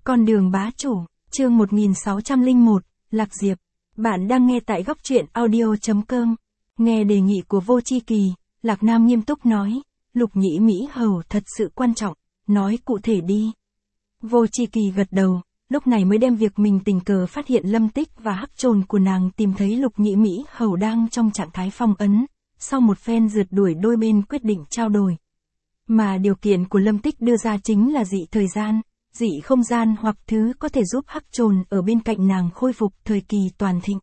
Con đường bá chủ, chương 1601, Lạc Diệp. Bạn đang nghe tại góc truyện audio.com. Nghe đề nghị của Vô Chi Kỳ, Lạc Nam nghiêm túc nói, Lục Nhĩ Mỹ Hầu thật sự quan trọng, nói cụ thể đi. Vô Chi Kỳ gật đầu, lúc này mới đem việc mình tình cờ phát hiện Lâm Tích và hắc trồn của nàng tìm thấy Lục Nhĩ Mỹ Hầu đang trong trạng thái phong ấn, sau một phen rượt đuổi đôi bên quyết định trao đổi. Mà điều kiện của Lâm Tích đưa ra chính là dị thời gian, dị không gian hoặc thứ có thể giúp hắc trồn ở bên cạnh nàng khôi phục thời kỳ toàn thịnh.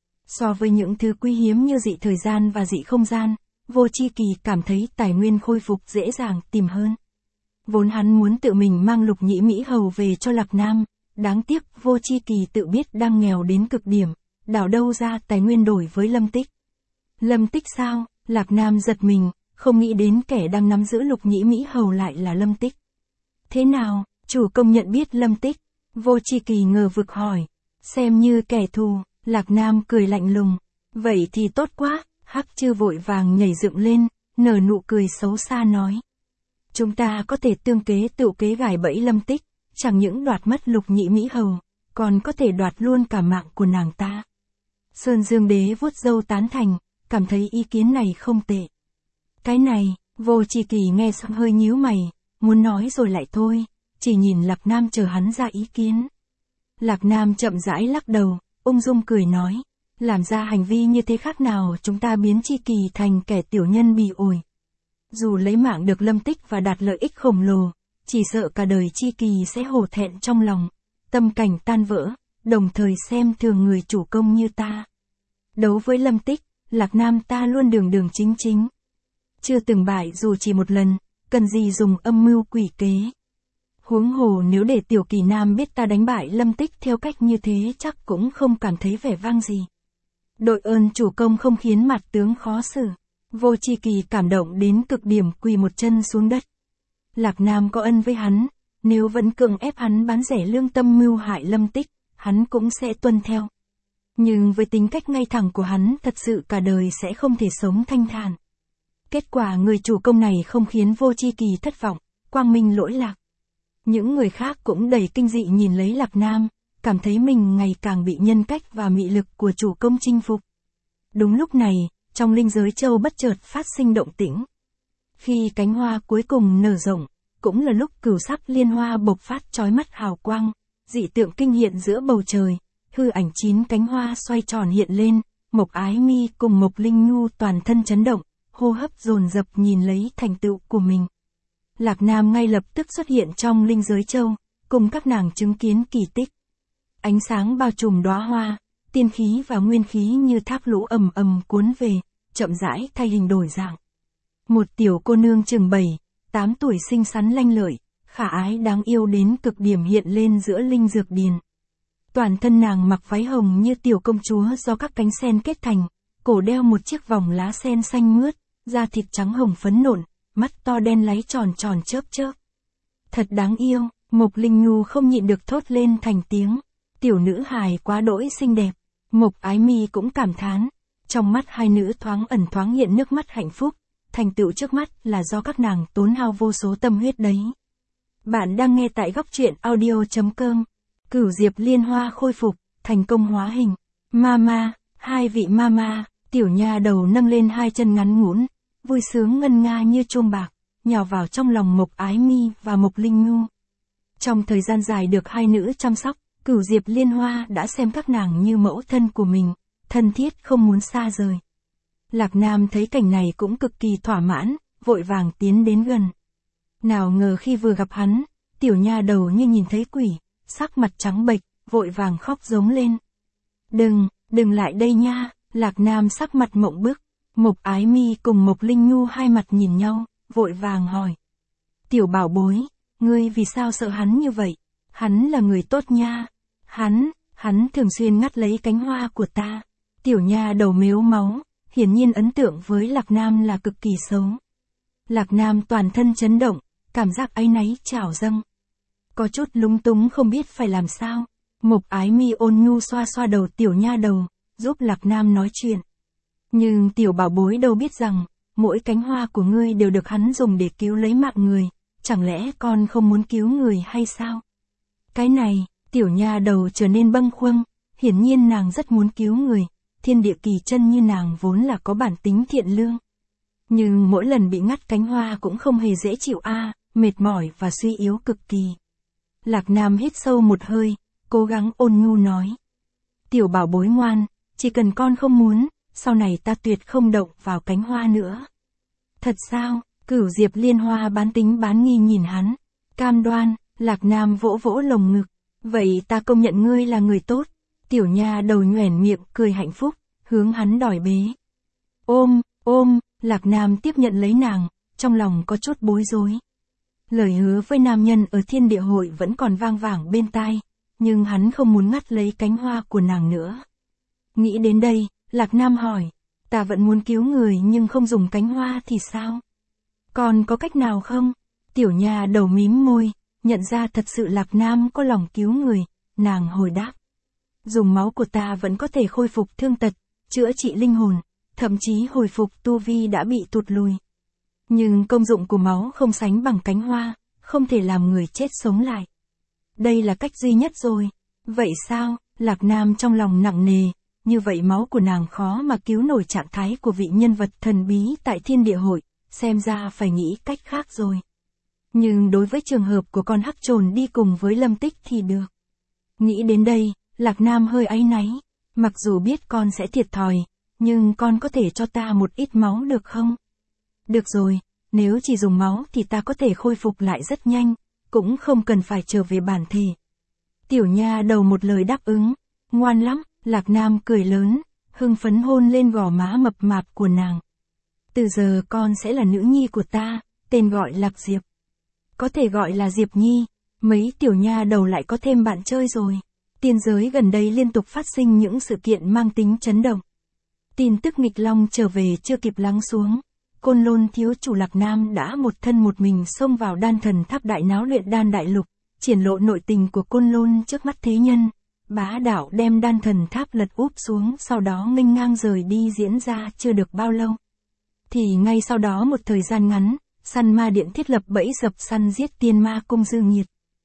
So với những thứ quý hiếm như dị thời gian và dị không gian, Vô Chi Kỳ cảm thấy tài nguyên khôi phục dễ dàng tìm hơn. Vốn hắn muốn tự mình mang Lục Nhĩ Mỹ Hầu về cho Lạc Nam, đáng tiếc Vô Chi Kỳ tự biết đang nghèo đến cực điểm, đào đâu ra tài nguyên đổi với Lâm Tích. Lâm Tích sao? Lạc Nam giật mình, không nghĩ đến kẻ đang nắm giữ Lục Nhĩ Mỹ Hầu lại là Lâm Tích. Thế nào, chủ công nhận biết Lâm Tích? Vô Chi Kỳ ngờ vực hỏi. Xem như kẻ thù, Lạc Nam cười lạnh lùng. Vậy thì tốt quá, hắc chư vội vàng nhảy dựng lên, nở nụ cười xấu xa nói. Chúng ta có thể tương kế tự kế gài bẫy Lâm Tích, chẳng những đoạt mất Lục Nhĩ Mỹ Hầu, còn có thể đoạt luôn cả mạng của nàng ta. Sơn Dương Đế vuốt râu tán thành, cảm thấy ý kiến này không tệ. Cái này, Vô Chi Kỳ nghe xong hơi nhíu mày, muốn nói rồi lại thôi, chỉ nhìn Lạc Nam chờ hắn ra ý kiến. Lạc Nam chậm rãi lắc đầu, ung dung cười nói, làm ra hành vi như thế khác nào chúng ta biến Chi Kỳ thành kẻ tiểu nhân bỉ ổi. Dù lấy mạng được Lâm Tích và đạt lợi ích khổng lồ, chỉ sợ cả đời Chi Kỳ sẽ hổ thẹn trong lòng, tâm cảnh tan vỡ, đồng thời xem thường người chủ công như ta. Đấu với Lâm Tích, Lạc Nam ta luôn đường đường chính chính. Chưa từng bại dù chỉ một lần, cần gì dùng âm mưu quỷ kế. Huống hồ nếu để Tiểu Kỳ Nam biết ta đánh bại Lâm Tích theo cách như thế chắc cũng không cảm thấy vẻ vang gì. Đội ơn chủ công không khiến mặt tướng khó xử. Vô Chi Kỳ cảm động đến cực điểm quỳ một chân xuống đất. Lạc Nam có ân với hắn, nếu vẫn cưỡng ép hắn bán rẻ lương tâm mưu hại Lâm Tích, hắn cũng sẽ tuân theo. Nhưng với tính cách ngay thẳng của hắn thật sự cả đời sẽ không thể sống thanh thản. Kết quả người chủ công này không khiến Vô Chi Kỳ thất vọng, quang minh lỗi lạc. Những người khác cũng đầy kinh dị nhìn lấy Lạc Nam, cảm thấy mình ngày càng bị nhân cách và mị lực của chủ công chinh phục. Đúng lúc này, trong linh giới châu bất chợt phát sinh động tĩnh. Khi cánh hoa cuối cùng nở rộng, cũng là lúc cửu sắc liên hoa bộc phát chói mắt hào quang, dị tượng kinh hiện giữa bầu trời, hư ảnh 9 cánh hoa xoay tròn hiện lên, Mộc Ái Mi cùng Mộc Linh Nhu toàn thân chấn động, hô hấp dồn dập nhìn lấy thành tựu của mình. Lạc Nam ngay lập tức xuất hiện trong linh giới châu, cùng các nàng chứng kiến kỳ tích. Ánh sáng bao trùm đóa hoa, tiên khí và nguyên khí như thác lũ ầm ầm cuốn về, chậm rãi thay hình đổi dạng. Một tiểu cô nương chừng 7-8 tuổi xinh xắn lanh lợi, khả ái đáng yêu đến cực điểm hiện lên giữa linh dược điền. Toàn thân nàng mặc váy hồng như tiểu công chúa do các cánh sen kết thành, cổ đeo một chiếc vòng lá sen xanh mướt, da thịt trắng hồng phấn nộn, mắt to đen láy tròn tròn chớp chớp. Thật đáng yêu, Mộc Linh Nhu không nhịn được thốt lên thành tiếng. Tiểu nữ hài quá đỗi xinh đẹp. Mộc Ái Mi cũng cảm thán. Trong mắt hai nữ thoáng ẩn thoáng hiện nước mắt hạnh phúc. Thành tựu trước mắt là do các nàng tốn hao vô số tâm huyết đấy. Bạn đang nghe tại góc truyện audio.com. Cửu diệp liên hoa khôi phục, thành công hóa hình. Mama, hai vị mama, tiểu nha đầu nâng lên hai chân ngắn ngủn, vui sướng ngân nga như chuông bạc, nhào vào trong lòng Mộc Ái Mi và Mộc Linh Nhu. Trong thời gian dài được hai nữ chăm sóc, Cửu Diệp Liên Hoa đã xem các nàng như mẫu thân của mình, thân thiết không muốn xa rời. Lạc Nam thấy cảnh này cũng cực kỳ thỏa mãn, vội vàng tiến đến gần. Nào ngờ khi vừa gặp hắn, tiểu nha đầu như nhìn thấy quỷ, sắc mặt trắng bệch, vội vàng khóc giống lên. Đừng lại đây nha, Lạc Nam sắc mặt mộng bức. Mộc Ái Mi cùng Mộc Linh Nhu hai mặt nhìn nhau, vội vàng hỏi. Tiểu bảo bối, ngươi vì sao sợ hắn như vậy? Hắn là người tốt nha. Hắn thường xuyên ngắt lấy cánh hoa của ta. Tiểu nha đầu mếu máu, hiển nhiên ấn tượng với Lạc Nam là cực kỳ xấu. Lạc Nam toàn thân chấn động, cảm giác áy náy trào dâng. Có chút lúng túng không biết phải làm sao. Mộc Ái Mi ôn nhu xoa xoa đầu tiểu nha đầu, giúp Lạc Nam nói chuyện. Nhưng tiểu bảo bối đâu biết rằng, mỗi cánh hoa của ngươi đều được hắn dùng để cứu lấy mạng người, chẳng lẽ con không muốn cứu người hay sao? Cái này, tiểu nha đầu trở nên bâng khuâng, hiển nhiên nàng rất muốn cứu người, thiên địa kỳ chân như nàng vốn là có bản tính thiện lương. Nhưng mỗi lần bị ngắt cánh hoa cũng không hề dễ chịu mệt mỏi và suy yếu cực kỳ. Lạc Nam hít sâu một hơi, cố gắng ôn nhu nói. Tiểu bảo bối ngoan, chỉ cần con không muốn, sau này ta tuyệt không động vào cánh hoa nữa. Thật sao? Cửu Diệp Liên Hoa bán tính bán nghi nhìn hắn. Cam đoan, Lạc Nam vỗ vỗ lồng ngực. Vậy ta công nhận ngươi là người tốt. Tiểu nha đầu nhoẻn miệng cười hạnh phúc, hướng hắn đòi bế. Ôm, Lạc Nam tiếp nhận lấy nàng, trong lòng có chút bối rối. Lời hứa với nam nhân ở thiên địa hội vẫn còn vang vẳng bên tai, nhưng hắn không muốn ngắt lấy cánh hoa của nàng nữa. Nghĩ đến đây, Lạc Nam hỏi, ta vẫn muốn cứu người nhưng không dùng cánh hoa thì sao? Còn có cách nào không? Tiểu nha đầu mím môi, nhận ra thật sự Lạc Nam có lòng cứu người, nàng hồi đáp. Dùng máu của ta vẫn có thể khôi phục thương tật, chữa trị linh hồn, thậm chí hồi phục tu vi đã bị tụt lùi. Nhưng công dụng của máu không sánh bằng cánh hoa, không thể làm người chết sống lại. Đây là cách duy nhất rồi. Vậy sao? Lạc Nam trong lòng nặng nề, như vậy máu của nàng khó mà cứu nổi trạng thái của vị nhân vật thần bí tại thiên địa hội, xem ra phải nghĩ cách khác rồi. Nhưng đối với trường hợp của con hắc trồn đi cùng với Lâm Tích thì được. Nghĩ đến đây, Lạc Nam hơi áy náy, mặc dù biết con sẽ thiệt thòi, nhưng con có thể cho ta một ít máu được không? Được rồi, nếu chỉ dùng máu thì ta có thể khôi phục lại rất nhanh, cũng không cần phải trở về bản thể. Tiểu nha đầu một lời đáp ứng, ngoan lắm, Lạc Nam cười lớn, hưng phấn hôn lên gò má mập mạp của nàng. Từ giờ con sẽ là nữ nhi của ta, tên gọi Lạc Diệp. Có thể gọi là Diệp Nhi, mấy tiểu nha đầu lại có thêm bạn chơi rồi. Tiên giới gần đây liên tục phát sinh những sự kiện mang tính chấn động. Tin tức nghịch long trở về chưa kịp lắng xuống. Côn Lôn thiếu chủ Lạc Nam đã một thân một mình xông vào đan thần tháp đại náo luyện đan đại lục, triển lộ nội tình của Côn Lôn trước mắt thế nhân. Bá đạo đem đan thần tháp lật úp xuống, sau đó nghênh ngang rời đi diễn ra chưa được bao lâu. Thì ngay sau đó một thời gian ngắn, Săn Ma Điện thiết lập bẫy dập săn giết Tiên Ma Cung Dương Nhiệt.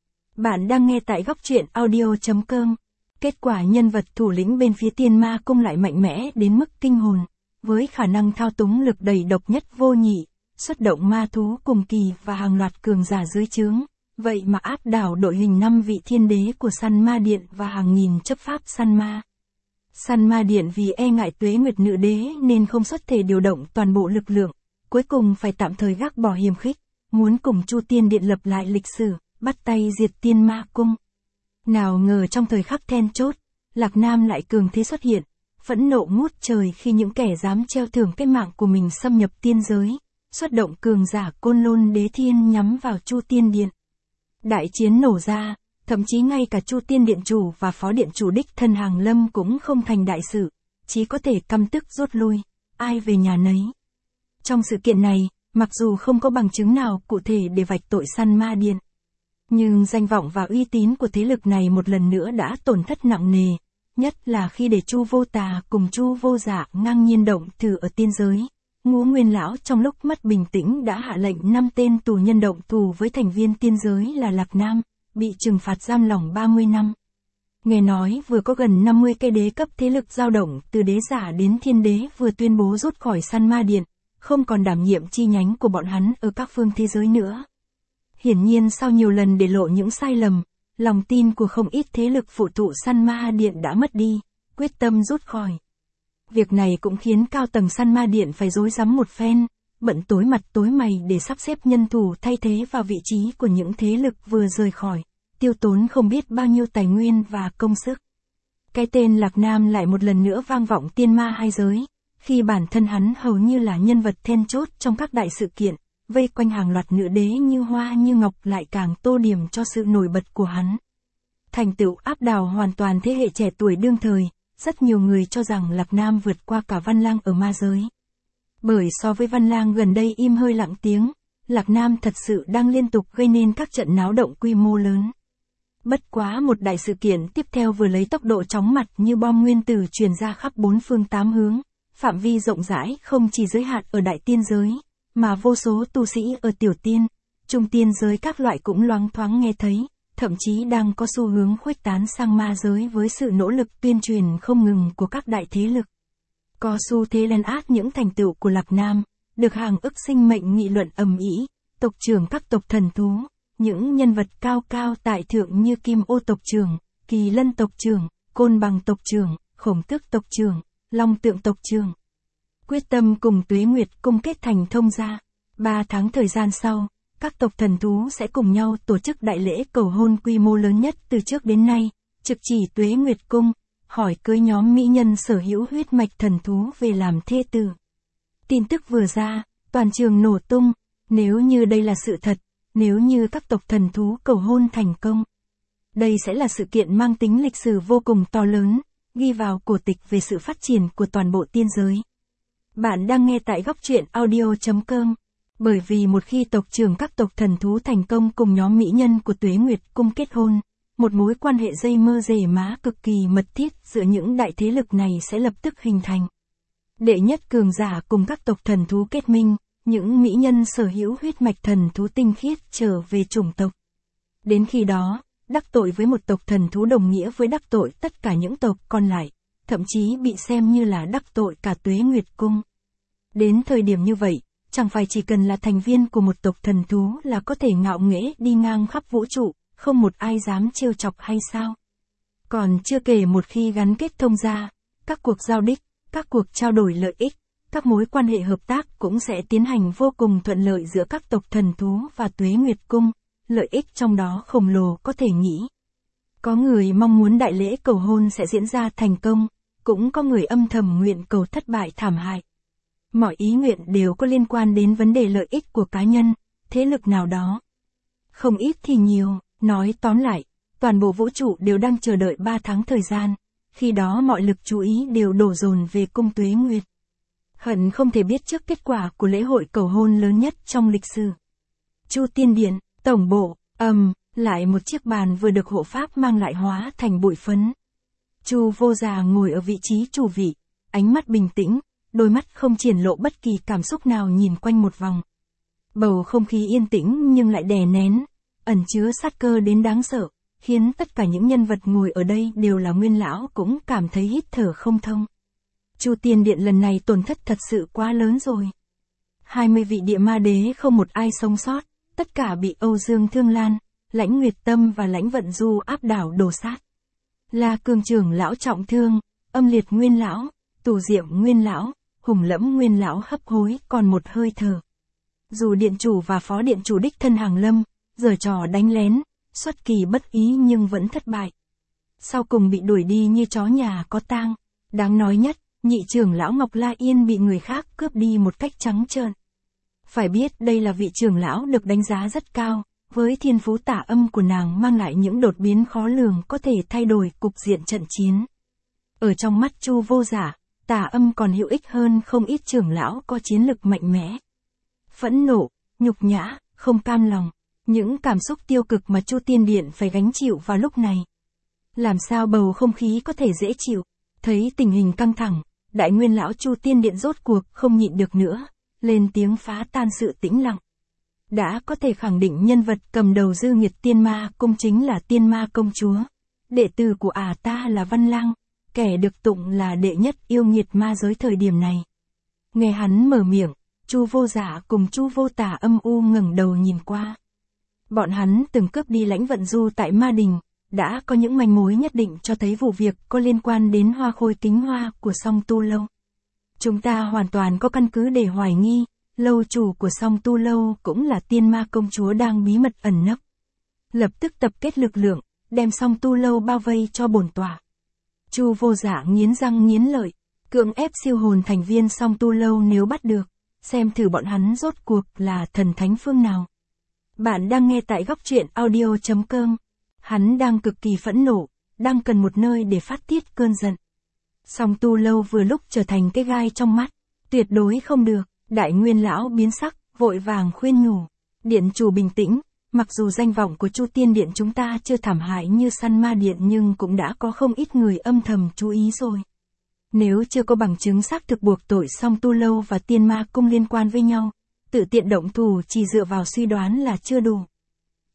Bạn đang nghe tại góc truyện audio.com. Kết quả nhân vật thủ lĩnh bên phía Tiên Ma Cung lại mạnh mẽ đến mức kinh hồn, với khả năng thao túng lực đầy độc nhất vô nhị, xuất động ma thú cùng kỳ và hàng loạt cường giả dưới trướng. Vậy mà áp đảo đội hình 5 vị thiên đế của Săn Ma Điện và hàng nghìn chấp pháp săn ma. Săn Ma Điện vì e ngại Tuế Nguyệt Nữ Đế nên không xuất thể điều động toàn bộ lực lượng, cuối cùng phải tạm thời gác bỏ hiềm khích, muốn cùng Chu Tiên Điện lập lại lịch sử, bắt tay diệt Tiên Ma Cung. Nào ngờ trong thời khắc then chốt, Lạc Nam lại cường thế xuất hiện, phẫn nộ ngút trời khi những kẻ dám treo thưởng cái mạng của mình xâm nhập tiên giới, xuất động cường giả Côn Lôn Đế Thiên nhắm vào Chu Tiên Điện. Đại chiến nổ ra, thậm chí ngay cả Chu Tiên Điện chủ và Phó Điện chủ đích thân Hàng Lâm cũng không thành đại sự, chỉ có thể căm tức rút lui, ai về nhà nấy. Trong sự kiện này, mặc dù không có bằng chứng nào cụ thể để vạch tội Săn Ma Điện, nhưng danh vọng và uy tín của thế lực này một lần nữa đã tổn thất nặng nề, nhất là khi để Chu Vô Tà cùng Chu Vô Dạ ngang nhiên động thử ở tiên giới. Ngũ Nguyên Lão trong lúc mất bình tĩnh đã hạ lệnh 5 tên tù nhân động thù với thành viên tiên giới là Lạc Nam, bị trừng phạt giam lỏng 30 năm. Nghe nói vừa có gần 50 cây đế cấp thế lực dao động từ đế giả đến thiên đế vừa tuyên bố rút khỏi Săn Ma Điện, không còn đảm nhiệm chi nhánh của bọn hắn ở các phương thế giới nữa. Hiển nhiên sau nhiều lần để lộ những sai lầm, lòng tin của không ít thế lực phụ thụ Săn Ma Điện đã mất đi, quyết tâm rút khỏi. Việc này cũng khiến cao tầng Săn Ma Điện phải rối rắm một phen, bận tối mặt tối mày để sắp xếp nhân thủ thay thế vào vị trí của những thế lực vừa rời khỏi, tiêu tốn không biết bao nhiêu tài nguyên và công sức. Cái tên Lạc Nam lại một lần nữa vang vọng tiên ma hai giới, khi bản thân hắn hầu như là nhân vật then chốt trong các đại sự kiện, vây quanh hàng loạt nữ đế như hoa như ngọc lại càng tô điểm cho sự nổi bật của hắn. Thành tựu áp đảo hoàn toàn thế hệ trẻ tuổi đương thời, rất nhiều người cho rằng Lạc Nam vượt qua cả Văn Lang ở ma giới. Bởi so với Văn Lang gần đây im hơi lặng tiếng, Lạc Nam thật sự đang liên tục gây nên các trận náo động quy mô lớn. Bất quá một đại sự kiện tiếp theo vừa lấy tốc độ chóng mặt như bom nguyên tử truyền ra khắp bốn phương tám hướng, phạm vi rộng rãi không chỉ giới hạn ở đại tiên giới, mà vô số tu sĩ ở tiểu tiên, trung tiên giới các loại cũng loáng thoáng nghe thấy, thậm chí đang có xu hướng khuếch tán sang ma giới với sự nỗ lực tuyên truyền không ngừng của các đại thế lực. Có xu thế lấn át những thành tựu của Lạc Nam, được hàng ức sinh mệnh nghị luận ầm ĩ, tộc trưởng các tộc thần thú, những nhân vật cao cao tại thượng như Kim Ô tộc trưởng, Kỳ Lân tộc trưởng, Côn Bằng tộc trưởng, Khổng Tước tộc trưởng, Long Tượng tộc trưởng. Quyết tâm cùng Tuế Nguyệt Cung kết thành thông gia. 3 tháng thời gian sau, các tộc thần thú sẽ cùng nhau tổ chức đại lễ cầu hôn quy mô lớn nhất từ trước đến nay, trực chỉ Tuế Nguyệt Cung, hỏi cưới nhóm mỹ nhân sở hữu huyết mạch thần thú về làm thê tử. Tin tức vừa ra, toàn trường nổ tung, nếu như đây là sự thật, nếu như các tộc thần thú cầu hôn thành công. Đây sẽ là sự kiện mang tính lịch sử vô cùng to lớn, ghi vào cổ tịch về sự phát triển của toàn bộ tiên giới. Bạn đang nghe tại góc truyện audio.com. Bởi vì một khi tộc trưởng các tộc thần thú thành công cùng nhóm mỹ nhân của Tuế Nguyệt Cung kết hôn, một mối quan hệ dây mơ rễ má cực kỳ mật thiết giữa những đại thế lực này sẽ lập tức hình thành. Đệ nhất cường giả cùng các tộc thần thú kết minh, những mỹ nhân sở hữu huyết mạch thần thú tinh khiết trở về chủng tộc. Đến khi đó, đắc tội với một tộc thần thú đồng nghĩa với đắc tội tất cả những tộc còn lại, thậm chí bị xem như là đắc tội cả Tuế Nguyệt Cung. Đến thời điểm như vậy, chẳng phải chỉ cần là thành viên của một tộc thần thú là có thể ngạo nghễ đi ngang khắp vũ trụ, không một ai dám trêu chọc hay sao? Còn chưa kể một khi gắn kết thông gia, các cuộc giao đích, các cuộc trao đổi lợi ích, các mối quan hệ hợp tác cũng sẽ tiến hành vô cùng thuận lợi giữa các tộc thần thú và Tuế Nguyệt Cung, lợi ích trong đó khổng lồ có thể nghĩ. Có người mong muốn đại lễ cầu hôn sẽ diễn ra thành công, cũng có người âm thầm nguyện cầu thất bại thảm hại. Mọi ý nguyện đều có liên quan đến vấn đề lợi ích của cá nhân, thế lực nào đó. Không ít thì nhiều, nói tóm lại, toàn bộ vũ trụ đều đang chờ đợi 3 tháng thời gian, khi đó mọi lực chú ý đều đổ dồn về cung Tuế Nguyệt. Hận không thể biết trước kết quả của lễ hội cầu hôn lớn nhất trong lịch sử. Chu Tiên Điện, tổng bộ, lại một chiếc bàn vừa được hộ pháp mang lại hóa thành bụi phấn. Chu Vô Già ngồi ở vị trí chủ vị, ánh mắt bình tĩnh, đôi mắt không triển lộ bất kỳ cảm xúc nào nhìn quanh một vòng. Bầu không khí yên tĩnh nhưng lại đè nén, ẩn chứa sát cơ đến đáng sợ, khiến tất cả những nhân vật ngồi ở đây đều là nguyên lão cũng cảm thấy hít thở không thông. Chu Tiên Điện lần này tổn thất thật sự quá lớn rồi. 20 vị địa ma đế không một ai sống sót, tất cả bị Âu Dương Thương Lan, Lãnh Nguyệt Tâm và Lãnh Vận Du áp đảo đổ sát. La Cương trưởng lão trọng thương, Âm Liệt Nguyên lão, Tù Diệm Nguyên lão, Hùng Lẫm Nguyên lão hấp hối còn một hơi thở. Dù điện chủ và phó điện chủ đích thân hàng lâm, giở trò đánh lén, xuất kỳ bất ý nhưng vẫn thất bại. Sau cùng bị đuổi đi như chó nhà có tang. Đáng nói nhất, nhị trưởng lão Ngọc La Yên bị người khác cướp đi một cách trắng trợn. Phải biết đây là vị trưởng lão được đánh giá rất cao, với thiên phú tả âm của nàng mang lại những đột biến khó lường có thể thay đổi cục diện trận chiến. Ở trong mắt Chu Vô Giả, tả âm còn hữu ích hơn không ít trưởng lão có chiến lực mạnh mẽ. Phẫn nộ, nhục nhã, không cam lòng, những cảm xúc tiêu cực mà Chu Tiên Điện phải gánh chịu vào lúc này. Làm sao bầu không khí có thể dễ chịu? Thấy tình hình căng thẳng, đại nguyên lão Chu Tiên Điện rốt cuộc không nhịn được nữa, lên tiếng phá tan sự tĩnh lặng. Đã có thể khẳng định nhân vật cầm đầu Dư Nghiệt Tiên Ma Cung chính là Tiên Ma Công Chúa. Đệ tử của ta là Văn Lang, kẻ được tụng là đệ nhất yêu nghiệt ma giới thời điểm này. Nghe hắn mở miệng, Chu Vô Giả cùng Chu Vô Tà âm u ngẩng đầu nhìn qua. Bọn hắn từng cướp đi Lãnh Vận Du tại Ma Đình, đã có những manh mối nhất định cho thấy vụ việc có liên quan đến Hoa Khôi Kính Hoa của Song Tu Lâu. Chúng ta hoàn toàn có căn cứ để hoài nghi, lâu chủ của Song Tu Lâu cũng là Tiên Ma Công Chúa đang bí mật ẩn nấp. Lập tức tập kết lực lượng, đem Song Tu Lâu bao vây cho bổn tọa. Chu Vô Giả nghiến răng nghiến lợi, cưỡng ép siêu hồn thành viên Song Tu Lâu nếu bắt được, xem thử bọn hắn rốt cuộc là thần thánh phương nào. Bạn đang nghe tại góc truyện audio.com. Hắn đang cực kỳ phẫn nộ, đang cần một nơi để phát tiết cơn giận. Song Tu Lâu vừa lúc trở thành cái gai trong mắt, tuyệt đối không được. Đại nguyên lão biến sắc, vội vàng khuyên nhủ. Điện chủ bình tĩnh, mặc dù danh vọng của Chu Tiên Điện chúng ta chưa thảm hại như Săn Ma Điện nhưng cũng đã có không ít người âm thầm chú ý rồi. Nếu chưa có bằng chứng xác thực buộc tội Song Tu Lâu và Tiên Ma Cung liên quan với nhau, tự tiện động thủ chỉ dựa vào suy đoán là chưa đủ.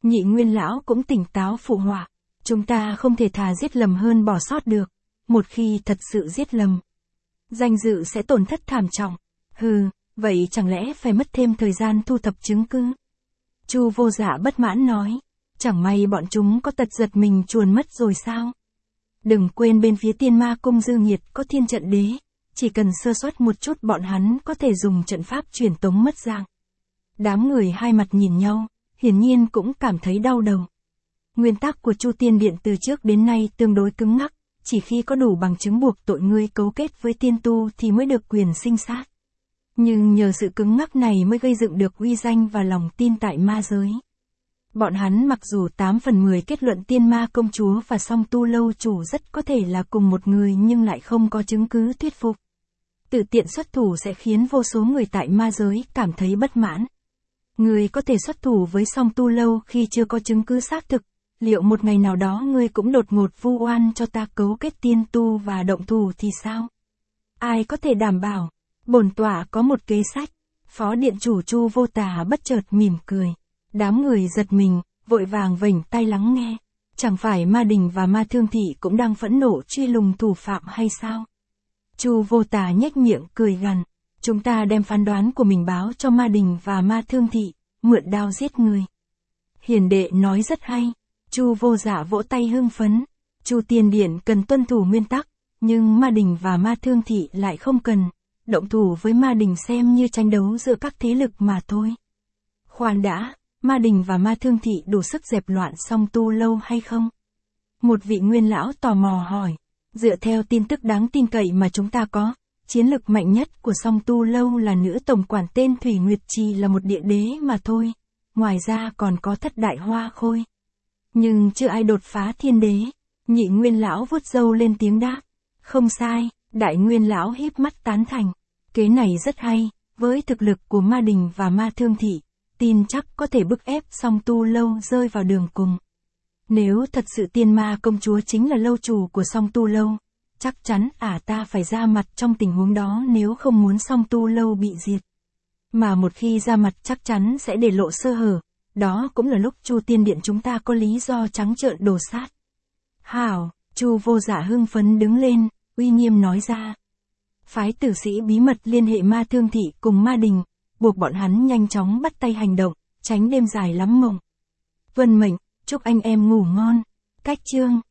Nhị Nguyên lão cũng tỉnh táo phụ họa. Chúng ta không thể thà giết lầm hơn bỏ sót được. Một khi thật sự giết lầm, danh dự sẽ tổn thất thảm trọng. Hừ, vậy chẳng lẽ phải mất thêm thời gian thu thập chứng cứ? Chu Vô Dạ bất mãn nói. Chẳng may bọn chúng có tật giật mình chuồn mất rồi sao? Đừng quên bên phía Tiên Ma Cung dư nghiệt có Thiên Trận Đế. Chỉ cần sơ suất một chút bọn hắn có thể dùng trận pháp truyền tống mất dạng. Đám người hai mặt nhìn nhau, hiển nhiên cũng cảm thấy đau đầu. Nguyên tắc của Chu Tiên Điện từ trước đến nay tương đối cứng ngắc, chỉ khi có đủ bằng chứng buộc tội ngươi cấu kết với tiên tu thì mới được quyền sinh sát. Nhưng nhờ sự cứng ngắc này mới gây dựng được uy danh và lòng tin tại ma giới. Bọn hắn mặc dù 8 phần 10 kết luận Tiên Ma công chúa và Song Tu lâu chủ rất có thể là cùng một người nhưng lại không có chứng cứ thuyết phục. Tự tiện xuất thủ sẽ khiến vô số người tại ma giới cảm thấy bất mãn. Ngươi có thể xuất thủ với Song Tu lâu khi chưa có chứng cứ xác thực, liệu một ngày nào đó ngươi cũng đột ngột vu oan cho ta cấu kết tiên tu và động thủ thì sao? Ai có thể đảm bảo? Bổn tọa có một kế sách. Phó điện chủ Chu Vô Tà bất chợt mỉm cười. Đám người giật mình, vội vàng vểnh tai lắng nghe. Chẳng phải Ma Đình và Ma Thương Thị cũng đang phẫn nộ truy lùng thủ phạm hay sao? Chu Vô Tà nhếch miệng cười gằn. Chúng ta đem phán đoán của mình báo cho Ma Đình và Ma Thương Thị, mượn đao giết người. Hiền đệ nói rất hay. Chu Vô Dạ vỗ tay hưng phấn. Chu Tiên Điện cần tuân thủ nguyên tắc, nhưng Ma Đình và Ma Thương Thị lại không cần. Động thủ với Ma Đình xem như tranh đấu giữa các thế lực mà thôi. Khoan đã, Ma Đình và Ma Thương Thị đủ sức dẹp loạn Song Tu lâu hay không? Một vị nguyên lão tò mò hỏi. Dựa theo tin tức đáng tin cậy mà chúng ta có, chiến lực mạnh nhất của Song Tu lâu là nữ tổng quản tên Thủy Nguyệt Trì là một địa đế mà thôi. Ngoài ra còn có Thất Đại Hoa Khôi. Nhưng chưa ai đột phá thiên đế. Nhị Nguyên lão vuốt râu lên tiếng đáp. Không sai, Đại Nguyên lão híp mắt tán thành. Kế này rất hay, với thực lực của Ma Đình và Ma Thương Thị, tin chắc có thể bức ép Song Tu lâu rơi vào đường cùng. Nếu thật sự Tiên Ma công chúa chính là lâu chủ của Song Tu lâu, chắc chắn ta phải ra mặt trong tình huống đó nếu không muốn Song Tu lâu bị diệt. Mà một khi ra mặt chắc chắn sẽ để lộ sơ hở, đó cũng là lúc Chu Tiên Điện chúng ta có lý do trắng trợn đổ sát. Hảo, Chu Vô Dạ hưng phấn đứng lên, uy nghiêm nói ra. Phái tử sĩ bí mật liên hệ Ma Thương Thị cùng Ma Đình, buộc bọn hắn nhanh chóng bắt tay hành động, tránh đêm dài lắm mộng. Vân mệnh, chúc anh em ngủ ngon. Cách chương